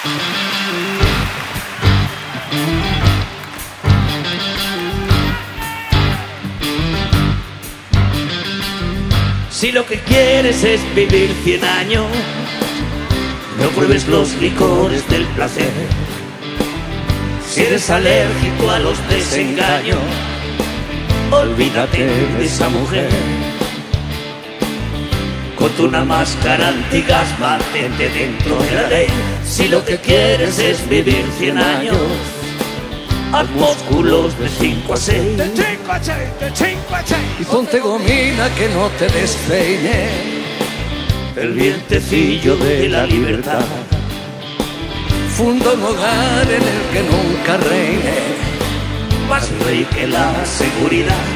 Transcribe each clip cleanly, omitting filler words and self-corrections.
Si lo que quieres es vivir 100 años, no pruebes los licores del placer. Si eres alérgico a los desengaños, olvídate de esa mujer. Ponte una máscara antigas, mantente dentro de la ley. Si lo que quieres es vivir 100 años, haz músculos de 5 a 6. De 5 a 6, de 5 a 6. Y ponte gomina que no te despeine el vientecillo de la libertad. Funda un hogar en el que nunca reine más rey que la seguridad.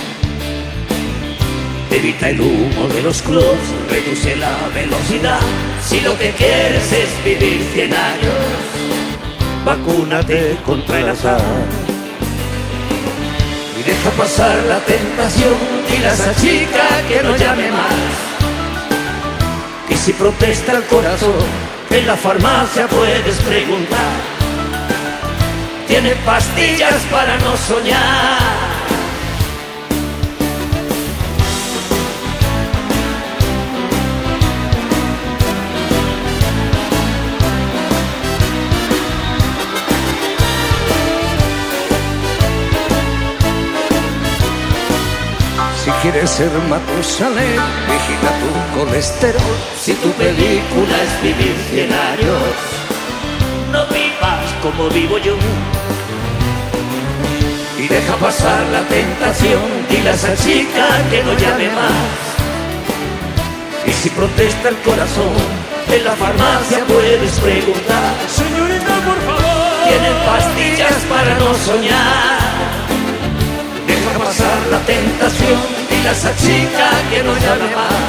Evita el humo de los clubs, reduce la velocidad. Si lo que quieres es vivir 100 años, vacúnate contra el azar. Y deja pasar la tentación, dile a esa chica que no llame más. Y si protesta el corazón, en la farmacia puedes preguntar. Tiene pastillas para no soñar. Si quieres ser Matusalén, vigila tu colesterol. Si tu película es vivir 100 años, no vivas como vivo yo. Y deja pasar la tentación, dile a esa chica que no llame más. Y si protesta el corazón, en la farmacia puedes preguntar. Señorita, por favor. Tienen pastillas para no soñar. Deja pasar la tentación, dile a esa chica que no llame más.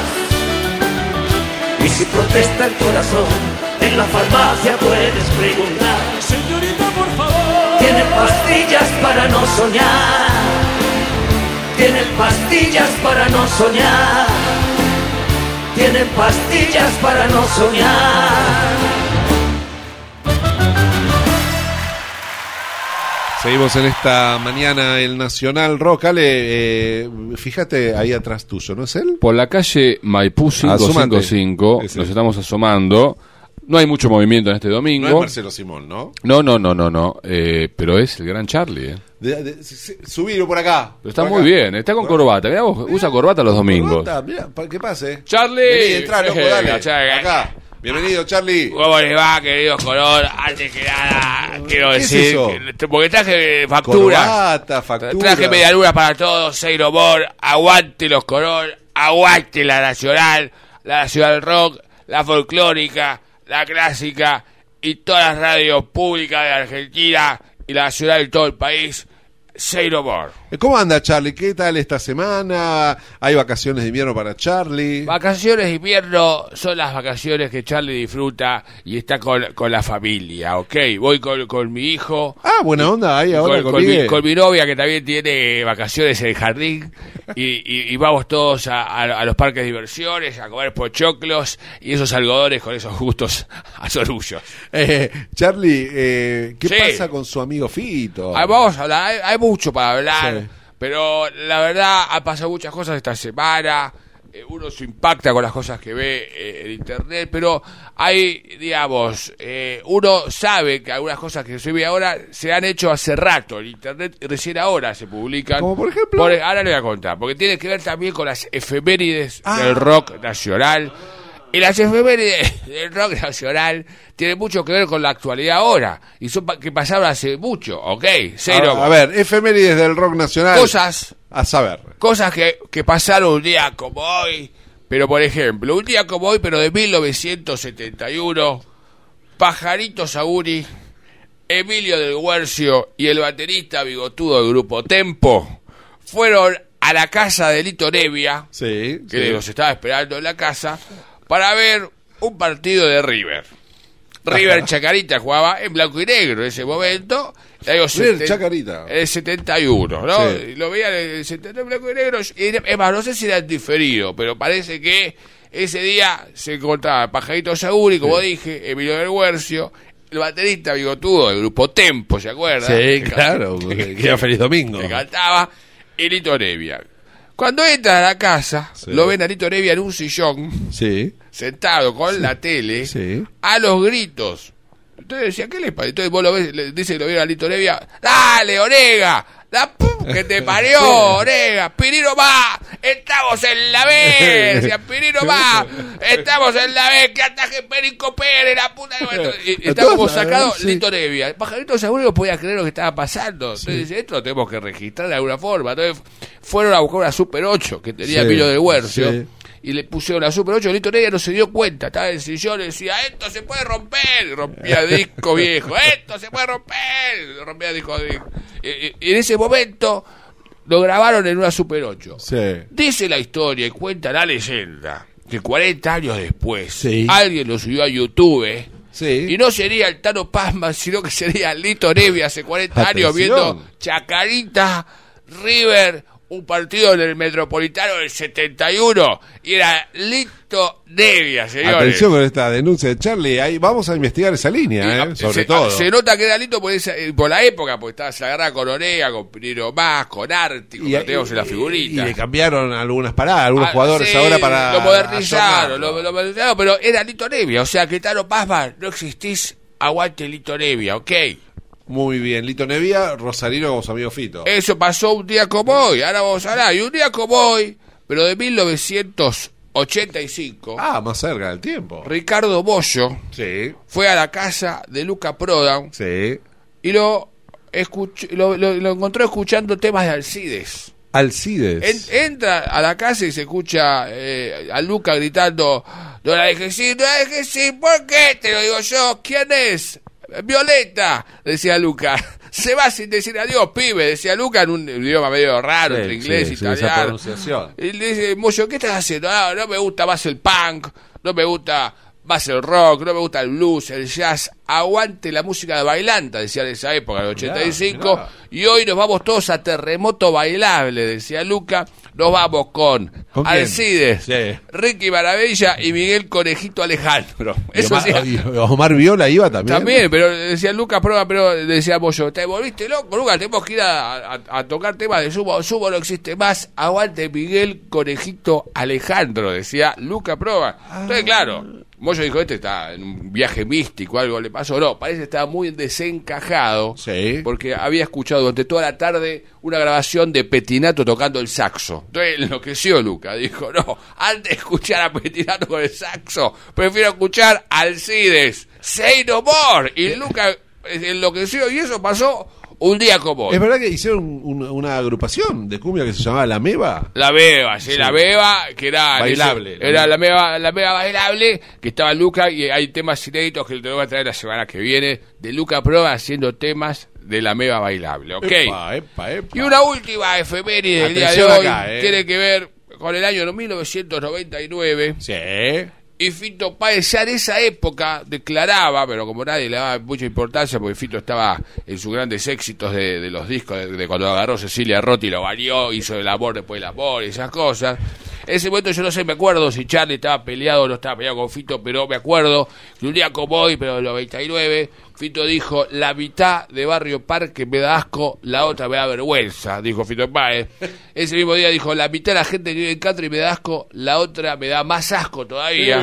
Y si protesta el corazón, en la farmacia puedes preguntar. Señorita, por favor. Tienen pastillas para no soñar. Tienen pastillas para no soñar. Tienen pastillas para no soñar. Seguimos en esta mañana el Nacional Rock. Ale, fíjate ahí atrás tuyo, ¿no es él? Por la calle Maipú 555 nos estamos asomando. No hay mucho movimiento en este domingo. No es Marcelo Simón, ¿no? No. Pero es el gran Charlie. Subilo por acá. Pero está por muy acá. bien, está con corbata. Mirá vos, usa corbata los domingos. Corbata, mirá, ¿qué pase? ¡Charlie! Vení, entrá, loco, dale. Charlie. Acá. Bienvenido, Charlie. ¿Cómo les va, queridos color? Antes que nada, quiero ¿Qué es decir, eso? porque traje facturas. Factura. Traje medialunas para todos, Seiro Mor, aguante los color, aguante la nacional rock, la folclórica, la clásica y todas las radios públicas de Argentina y la nacional de todo el país. Seiro Mor. ¿Cómo anda, Charlie? ¿Qué tal esta semana? ¿Hay vacaciones de invierno para Charlie? Vacaciones de invierno son las vacaciones que Charlie disfruta y está con la familia, ¿ok? Voy con mi hijo. Ah, buena onda, ahí ahora con mi novia que también tiene vacaciones en el jardín y vamos todos a los parques de diversiones a comer pochoclos y esos algodones con esos gustos azorullos. Charlie, ¿qué Sí. pasa con su amigo Fito? Vamos a hablar, hay mucho para hablar, Sí. pero la verdad han pasado muchas cosas esta semana. Uno se impacta con las cosas que ve en internet, pero hay, digamos, uno sabe que algunas cosas que se ve ahora se han hecho hace rato en internet y recién ahora se publican. ¿Como por ejemplo? Ahora le voy a contar, porque tiene que ver también con las efemérides del rock nacional. Y las efemérides del rock nacional tienen mucho que ver con la actualidad ahora, y son que pasaron hace mucho, ¿ok? A ver, efemérides del rock nacional. Cosas A saber. Cosas que pasaron un día como hoy, pero por ejemplo, un día como hoy, pero de 1971, Pajarito Saguri, Emilio del Guercio y el baterista bigotudo del grupo Tempo fueron a la casa de Lito Nevia, que los estaba esperando en la casa, para ver un partido de River. River Chacarita jugaba en blanco y negro en ese momento. River Chacarita. En el 71, ¿no? Sí. Lo veían en el 71 en blanco y negro. Es más, no sé si era diferido, pero parece que ese día se encontraba Pajarito Saguri, como dije, Emilio del Guercio, el baterista bigotudo del grupo Tempo, ¿se acuerda? Sí, claro, que era Feliz Domingo. Que cantaba, y Lito Nevia. Cuando entra a la casa, lo ven a Lito Nevia en un sillón, sentado con la tele, a los gritos. Entonces decía, ¿qué le pasa? Entonces vos lo ves, le dice que lo vieron a Lito Nevia, ¡dale, Orega! ¡Que te parió, Orega! ¡Pirino va! ¡Estamos en la B! Decía, ¡Pirino va! ¡Estamos en la B! ¡Que ataje Perico Pérez, la puta! Y estaba como sacado Lito Nevia. El pajarito seguro no podía creer lo que estaba pasando. Entonces dice, esto lo tenemos que registrar de alguna forma. Entonces fueron a buscar una Super 8 que tenía Emilio del Huercio. Y le pusieron la Super 8, Lito Nevia no se dio cuenta, estaba en el sillón y decía, esto se puede romper, y rompía disco viejo, esto se puede romper, y rompía disco viejo. Y en ese momento lo grabaron en una Super 8. Dice la historia y cuenta la leyenda que 40 años después alguien lo subió a YouTube, y no sería el Tano Pazman, sino que sería Lito Nevia hace 40 años viendo Chacarita, River, un partido en el Metropolitano del 71, y era Lito Nevia, señores. Atención con esta denuncia de Charlie, ahí vamos a investigar esa línea, sobre todo. Se nota que era Lito por la época, porque estaba sagrada con Orega, con Pirino Más, con Ártico, que teníamos en la figurita. Y le cambiaron algunas paradas, algunos jugadores ahora para... Lo modernizaron, pero era Lito Nevia, o sea que Tano Pazman, no existís, aguante Lito Nevia, ¿ok? Muy bien, Lito Nevia, Rosarino como su amigo Fito. Eso pasó un día como hoy, ahora vamos a hablar, y un día como hoy, pero de 1985. Más cerca del tiempo. Ricardo Bollo fue a la casa de Luca Prodan y lo encontró escuchando temas de Alcides. Entra a la casa y se escucha a Luca gritando, no la dejes ir, ¿por qué? Te lo digo yo, ¿quién es? Violeta, decía Luca. Se va sin decir adiós, pibe, decía Luca en un idioma medio raro, entre inglés y italiano. Y le dice, Moyo, ¿qué estás haciendo? No me gusta más el punk, no me gusta más el rock, no me gusta el blues, el jazz. Aguante la música de bailanta, decía en esa época, el 85. Y hoy nos vamos todos a Terremoto Bailable, decía Luca. Nos vamos con Alcides, Ricky Maravilla y Miguel Conejito Alejandro. Eso y Omar Viola iba también. También, pero decía Luca, pero decía Bollo, ¿te volviste loco, Luca? Tenemos que ir a tocar temas de Sumo no existe más. Aguante Miguel Conejito Alejandro, decía Luca Proba. Entonces, claro, Moyo dijo, este está en un viaje místico, algo le pasó. No, parece que estaba muy desencajado, porque había escuchado durante toda la tarde una grabación de Petinato tocando el saxo. Entonces enloqueció Luca, dijo, no, antes de escuchar a Petinato con el saxo, prefiero escuchar a Alcides, Say No More. Y Luca enloqueció, y eso pasó un día como hoy. ¿Es verdad que hicieron una agrupación de cumbia que se llamaba La Meva? La Meva, la Meva, que era bailable. Era la Meva bailable, que estaba Luca, y hay temas inéditos que te lo voy a traer la semana que viene, de Luca Proba haciendo temas de La Meva bailable, ¿ok? Epa. Y una última efeméride del día de hoy, tiene que ver con el año 1999. Y Fito Páez ya en esa época declaraba, pero como nadie le daba mucha importancia, porque Fito estaba en sus grandes éxitos de los discos, de cuando agarró Cecilia Rotti, lo valió, hizo el amor después del amor y esas cosas. En ese momento yo no sé, me acuerdo si Charlie estaba peleado o no estaba peleado con Fito, pero me acuerdo que un día como hoy, pero en los 99, Fito dijo, la mitad de Barrio Parque me da asco, la otra me da vergüenza, dijo Fito Páez. Ese mismo día dijo, la mitad de la gente que vive en Castro y me da asco, la otra me da más asco todavía.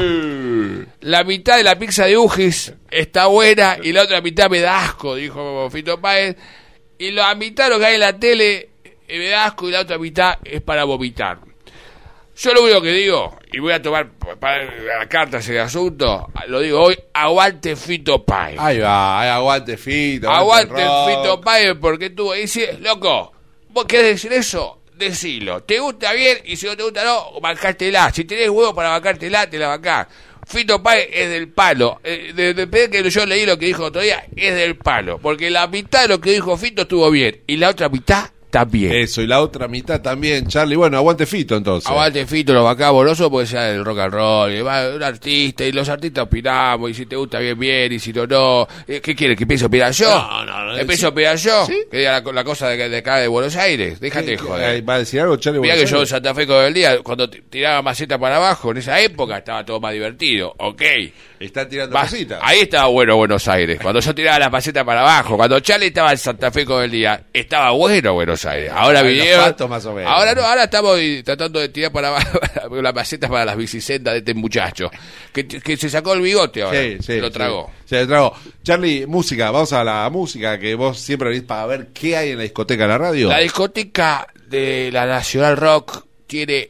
La mitad de la pizza de Ujis está buena y la otra mitad me da asco, dijo Fito Páez. Y la mitad de lo que hay en la tele me da asco y la otra mitad es para vomitar. Yo lo único que digo, y voy a tomar para la carta ese asunto, lo digo hoy, aguante Fito Páez. Ahí va, aguante Fito. Aguante Fito Páez, porque tú dices, loco, ¿vos querés decir eso? Decilo. ¿Te gusta bien? Y si no te gusta, no, bancártela. Si tenés huevo para bancártela, te la bancás. Fito Páez es del palo. Desde que yo leí lo que dijo otro día, es del palo. Porque la mitad de lo que dijo Fito estuvo bien. Y la otra mitad también. Eso, y la otra mitad también, Charlie. Bueno, aguante Fito entonces. Aguante Fito, los Vaca Boloso, puede ser el rock and roll, y va un artista, y los artistas opinamos, y si te gusta bien, y si no. ¿Qué quieres, que empiece a opinar yo? No. ¿Empiezo a opinar yo? ¿Sí? Que diga la cosa de acá de Buenos Aires, déjate joder. ¿Va a decir algo, Charlie? Mirá que yo en Santa Fe todo el día, cuando tiraba maceta para abajo, en esa época estaba todo más divertido, ok. Están tirando cositas. Ahí estaba bueno Buenos Aires, cuando yo tiraba la maceta para abajo, cuando Charlie estaba en Santa Fe todo el día, estaba bueno Buenos Aires. Ahora vinieron, más o menos. ahora no, ahora estamos tratando de tirar para abajo las macetas para las bicisendas de este muchacho, que se sacó el bigote ahora, se lo tragó. Se lo tragó. Charlie, música, vamos a la música que vos siempre venís para ver qué hay en la discoteca de la radio. La discoteca de la Nacional Rock tiene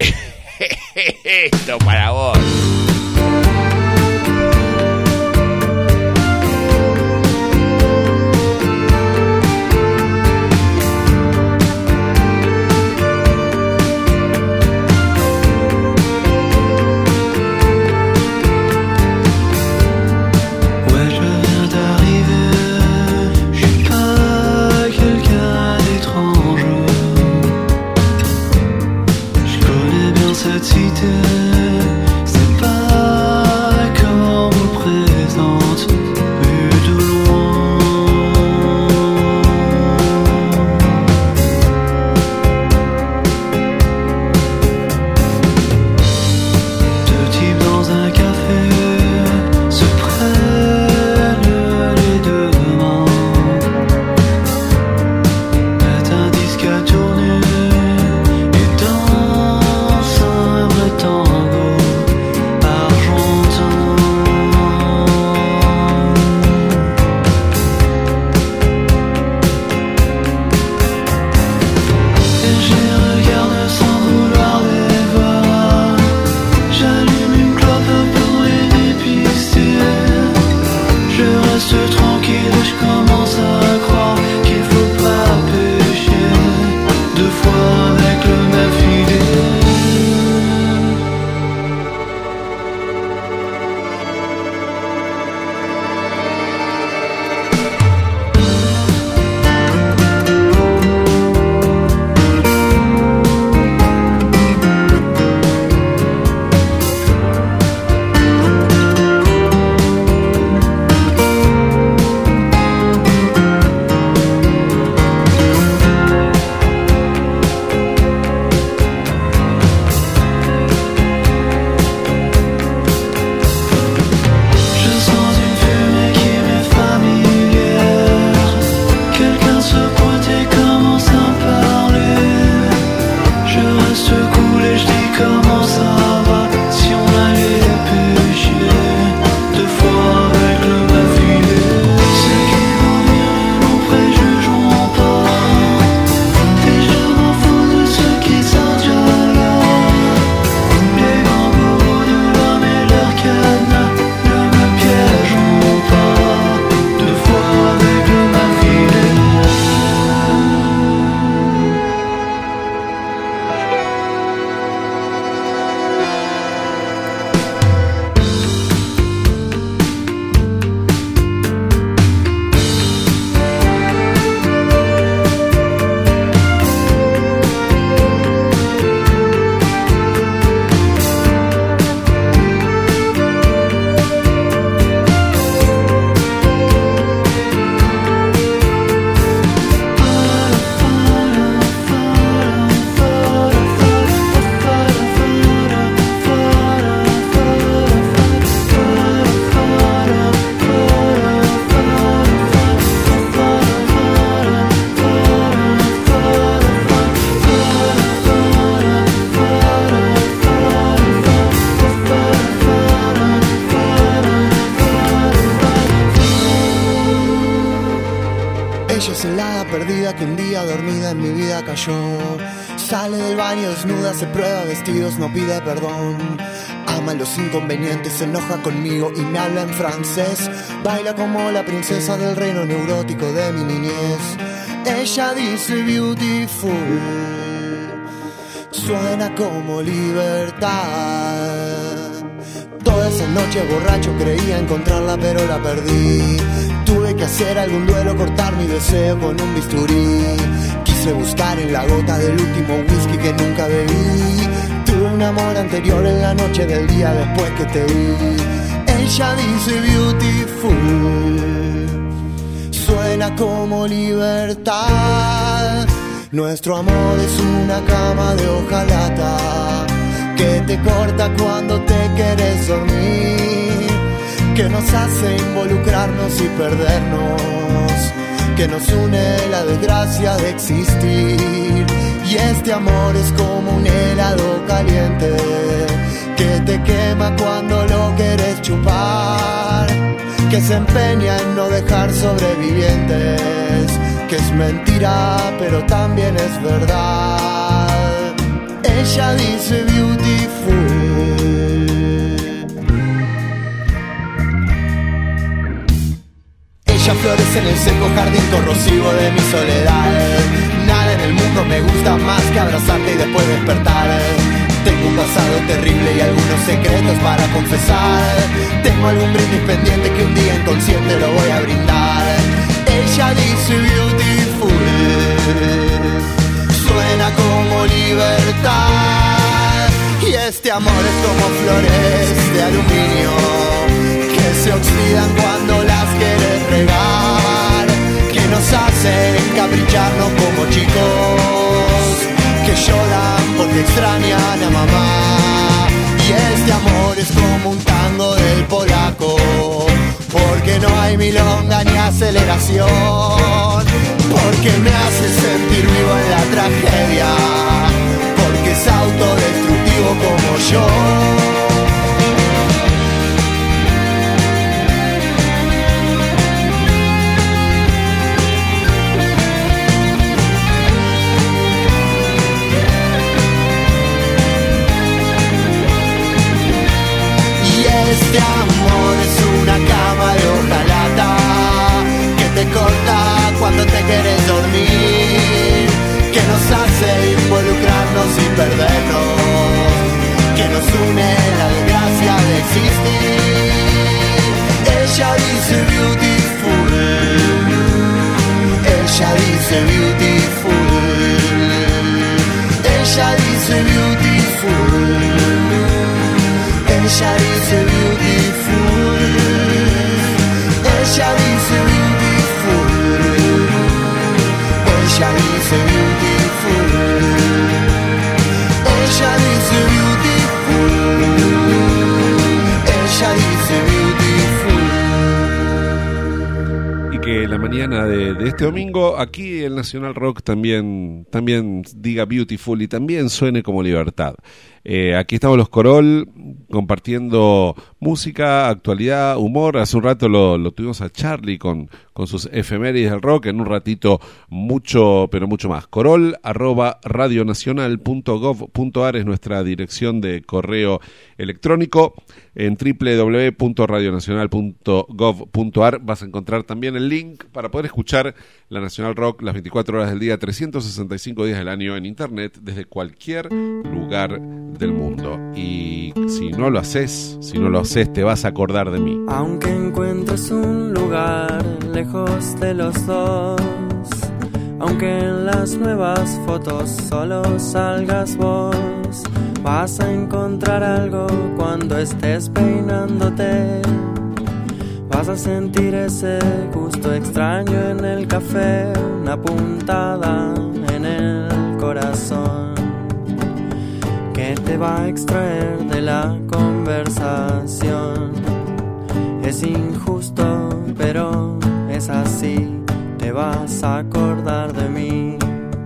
esto para vos. Cette cité, c'est pas comme on me présente, vu de loin. Deux types dans un café se prennent les deux mains, mettent un disque à tourner. que un día dormida en mi vida cayó. Sale del baño desnuda, se prueba vestidos, no pide perdón. Ama los inconvenientes, se enoja conmigo y me habla en francés. Baila como la princesa del reino neurótico de mi niñez. Ella dice beautiful, suena como libertad. Toda esa noche borracho creía encontrarla pero la perdí. Tuve que hacer algún duelo, cortar mi deseo con un bisturí. Quise sé buscar en la gota del último whisky que nunca bebí. Tuve un amor anterior en la noche del día después que te vi. Ella dice beautiful, suena como libertad. Nuestro amor es una cama de hojalata que te corta cuando te quieres dormir, que nos hace involucrarnos y perdernos, que nos une la desgracia de existir. Y este amor es como un helado caliente que te quema cuando lo quieres chupar, que se empeña en no dejar sobrevivientes, que es mentira pero también es verdad. Ella dice beautiful. Ella florece en el seco jardín corrosivo de mi soledad. Nada en el mundo me gusta más que abrazarte y después despertar. Tengo un pasado terrible y algunos secretos para confesar. Tengo algún brindis pendiente que un día inconsciente lo voy a brindar. Ella dice beautiful, suena como libertad. Y este amor es como flores de aluminio que se oxidan cuando las quieres regar, que nos hacen capricharnos como chicos que lloran porque extrañan a mamá. Y este amor es como un tango del polaco, porque no hay milonga ni aceleración, porque me hace sentir vivo en la tragedia, porque es autodestructivo como yo. Este amor es una cama de hojalata que te corta cuando te quieres dormir, que nos hace involucrarnos y perdernos, que nos une la desgracia de existir. Ella dice beautiful, ella dice beautiful, ella dice beautiful. Ella dice beautiful, ella dice beautiful, ella dice beautiful, ella dice beautiful, ella dice beautiful. Y que la mañana de este domingo aquí el Nacional Rock también diga beautiful y también suene como libertad. Aquí estamos los Corol compartiendo música, actualidad, humor. Hace un rato lo tuvimos a Charlie con sus efemérides del rock. En un ratito mucho, pero mucho más. Corol@radionacional.gov.ar es nuestra dirección de correo electrónico. En www.radionacional.gov.ar vas a encontrar también el link para poder escuchar la Nacional Rock las 24 horas del día, 365 días del año en internet desde cualquier lugar del mundo. Y si no lo haces, te vas a acordar de mí. Aunque encuentres un lugar lejos de los dos, aunque en las nuevas fotos solo salgas vos, vas a encontrar algo cuando estés peinándote. Vas a sentir ese gusto extraño en el café, una puntada en el corazón que te va a extraer de la conversación. Es injusto, pero es así, te vas a acordar de mí.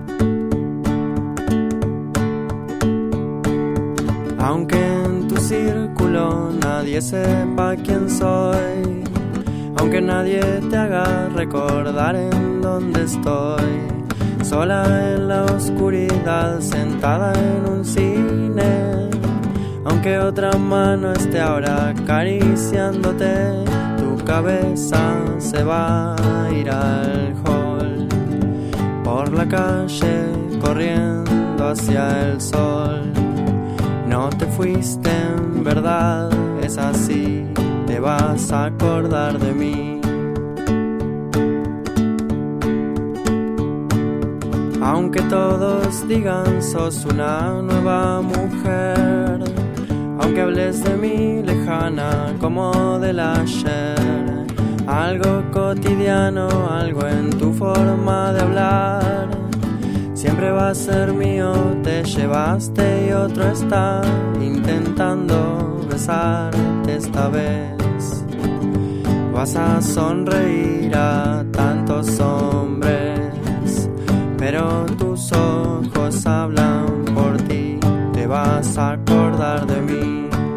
Aunque en tu círculo nadie sepa quién soy, aunque nadie te haga recordar en dónde estoy, sola en la oscuridad, sentada en un cine, aunque otra mano esté ahora acariciándote, tu cabeza se va a ir al hall, por la calle corriendo hacia el sol. No te fuiste en verdad, es así, te vas a acordar de mí. Aunque Aunque todos digan sos una nueva mujer, aunque hables de mí lejana como del ayer, algo cotidiano, algo en tu forma de hablar, siempre va a ser mío. Te llevaste y otro está intentando besarte esta vez. Vas a sonreír a tantos hombres, pero tus ojos hablan por ti. Te vas a acordar de mí.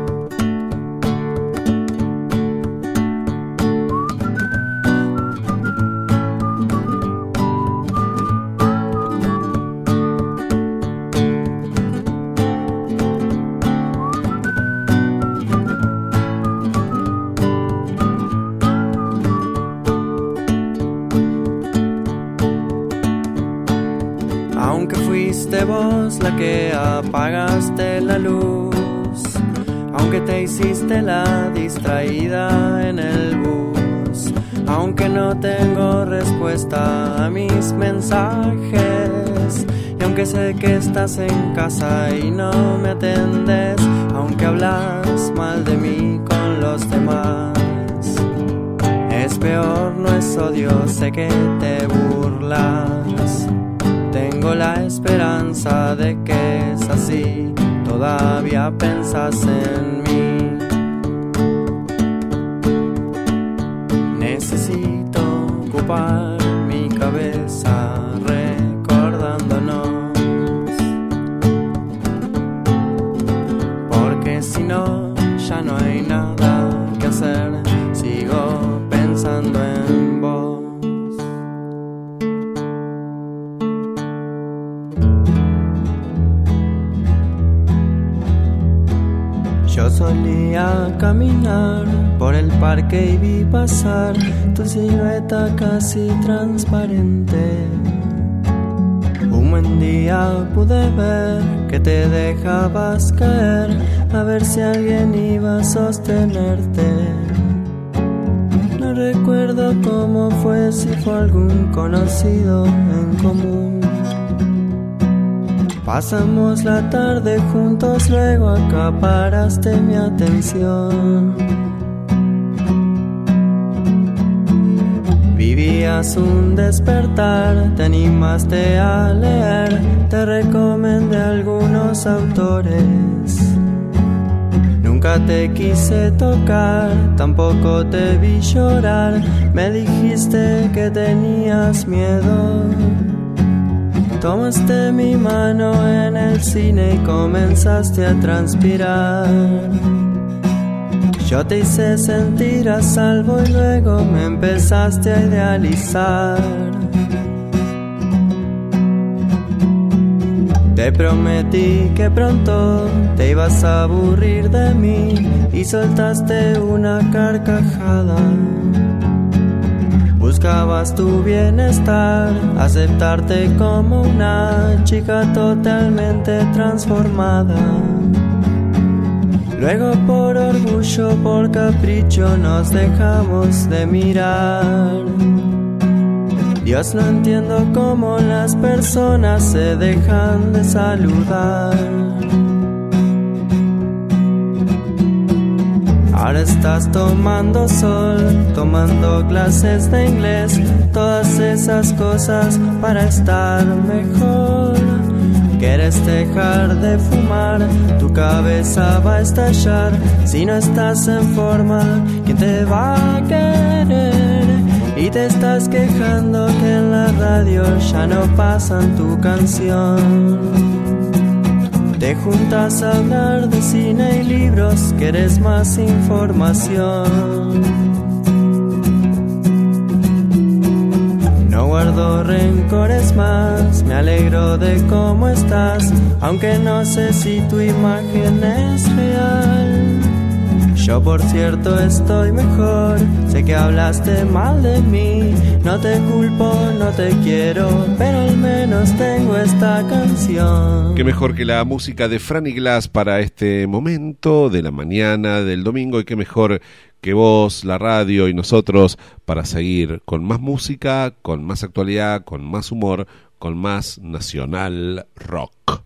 Vos la que apagaste la luz, aunque te hiciste la distraída en el bus, aunque no tengo respuesta a mis mensajes, y aunque sé que estás en casa y no me atendes, aunque hablas mal de mí con los demás. Es peor, no es odio, sé que te burlas. Tengo la esperanza de que es así, todavía pensas en mí. Necesito ocupar mi cabeza recordándonos, porque si no, ya no hay nada que hacer, sigo pensando en vos. Yo solía caminar por el parque y vi pasar tu silueta casi transparente. Un buen día pude ver que te dejabas caer, a ver si alguien iba a sostenerte. No recuerdo cómo fue, si fue algún conocido en común. Pasamos la tarde juntos, luego acaparaste mi atención. Vivías un despertar, te animaste a leer, te recomendé algunos autores. Nunca te quise tocar, tampoco te vi llorar, me dijiste que tenías miedo. Tomaste mi mano en el cine y comenzaste a transpirar. Yo te hice sentir a salvo y luego me empezaste a idealizar. Te prometí que pronto te ibas a aburrir de mí y soltaste una carcajada. Buscabas tu bienestar, aceptarte como una chica totalmente transformada. Luego por orgullo, por capricho, nos dejamos de mirar. Dios, no entiendo cómo las personas se dejan de saludar. Ahora estás tomando sol, tomando clases de inglés, todas esas cosas para estar mejor. Quieres dejar de fumar, tu cabeza va a estallar. Si no estás en forma, ¿quién te va a querer? Y te estás quejando que en la radio ya no pasan tu canción. Te juntas a hablar de cine y libros, quieres más información. No guardo rencores más, me alegro de cómo estás, aunque no sé si tu imagen es real. Yo por cierto estoy mejor, sé que hablaste mal de mí, no te culpo, no te quiero, pero al menos tengo esta canción. Qué mejor que la música de Franny Glass para este momento de la mañana del domingo, y qué mejor que vos, la radio y nosotros para seguir con más música, con más actualidad, con más humor, con más nacional rock.